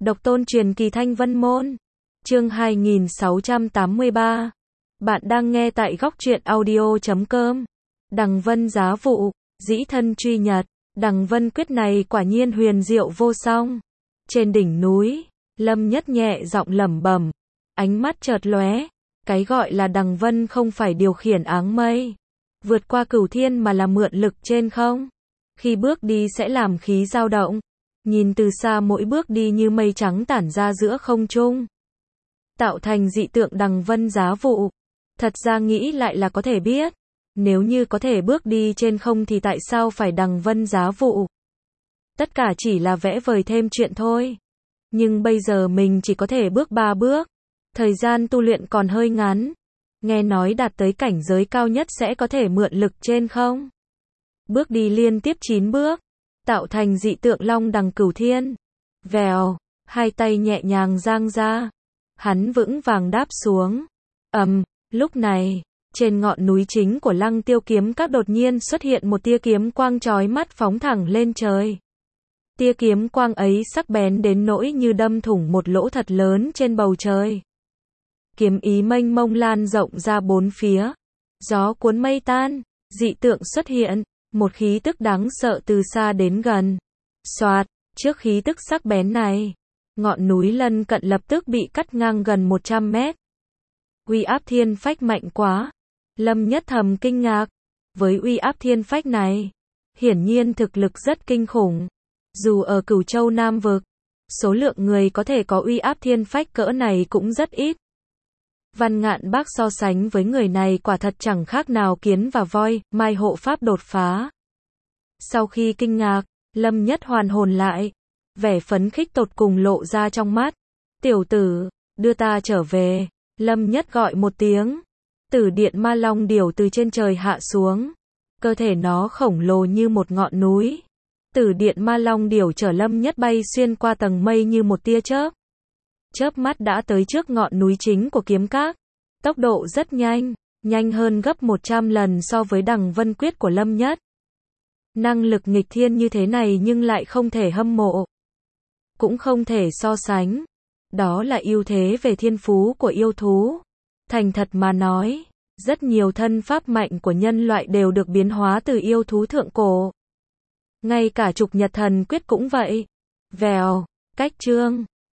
Độc tôn truyền kỳ Thanh Vân Môn. Chương 2683. Bạn đang nghe tại góc truyện audio.com. Đằng Vân giá vụ, dĩ thân truy nhật. Đằng Vân quyết này quả nhiên huyền diệu vô song. Trên đỉnh núi, Lâm Nhất nhẹ giọng lẩm bẩm, ánh mắt chợt lóe. Cái gọi là Đằng Vân không phải điều khiển áng mây, vượt qua cửu thiên mà là mượn lực trên không. Khi bước đi sẽ làm khí dao động. Nhìn từ xa mỗi bước đi như mây trắng tản ra giữa không trung, tạo thành dị tượng Đằng Vân giá vụ. Thật ra nghĩ lại là có thể biết, nếu như có thể bước đi trên không thì tại sao phải Đằng Vân giá vụ? Tất cả chỉ là vẽ vời thêm chuyện thôi. Nhưng bây giờ mình chỉ có thể bước 3 bước. Thời gian tu luyện còn hơi ngắn. Nghe nói đạt tới cảnh giới cao nhất sẽ có thể mượn lực trên không. Bước đi liên tiếp 9 bước, tạo thành dị tượng long đằng cửu thiên. Vèo, hai tay nhẹ nhàng giang ra. Hắn vững vàng đáp xuống. Lúc này, trên ngọn núi chính của Lăng Tiêu Kiếm Các đột nhiên xuất hiện một tia kiếm quang chói mắt phóng thẳng lên trời. Tia kiếm quang ấy sắc bén đến nỗi như đâm thủng một lỗ thật lớn trên bầu trời. Kiếm ý mênh mông lan rộng ra bốn phía. Gió cuốn mây tan, dị tượng xuất hiện, một khí tức đáng sợ từ xa đến gần. Xoạt, trước khí tức sắc bén này, ngọn núi lân cận lập tức bị cắt ngang gần 100 mét. Uy áp thiên phách mạnh quá. Lâm Nhất thầm kinh ngạc. Với uy áp thiên phách này, hiển nhiên thực lực rất kinh khủng. Dù ở Cửu Châu Nam Vực, số lượng người có thể có uy áp thiên phách cỡ này cũng rất ít. Văn Ngạn Bác so sánh với người này quả thật chẳng khác nào kiến và voi, mai hộ pháp đột phá. Sau khi kinh ngạc, Lâm Nhất hoàn hồn lại. Vẻ phấn khích tột cùng lộ ra trong mắt. Tiểu tử, đưa ta trở về. Lâm Nhất gọi một tiếng. Tử điện ma long điểu từ trên trời hạ xuống. Cơ thể nó khổng lồ như một ngọn núi. Tử điện ma long điểu chở Lâm Nhất bay xuyên qua tầng mây như một tia chớp. Chớp mắt đã tới trước ngọn núi chính của kiếm các. Tốc độ rất nhanh, nhanh hơn gấp 100 lần so với Đằng Vân quyết của Lâm Nhất. Năng lực nghịch thiên như thế này nhưng lại không thể hâm mộ, cũng không thể so sánh. Đó là ưu thế về thiên phú của yêu thú. Thành thật mà nói, rất nhiều thân pháp mạnh của nhân loại đều được biến hóa từ yêu thú thượng cổ. Ngay cả Trục Nhật Thần Quyết cũng vậy. Vèo, cách chương.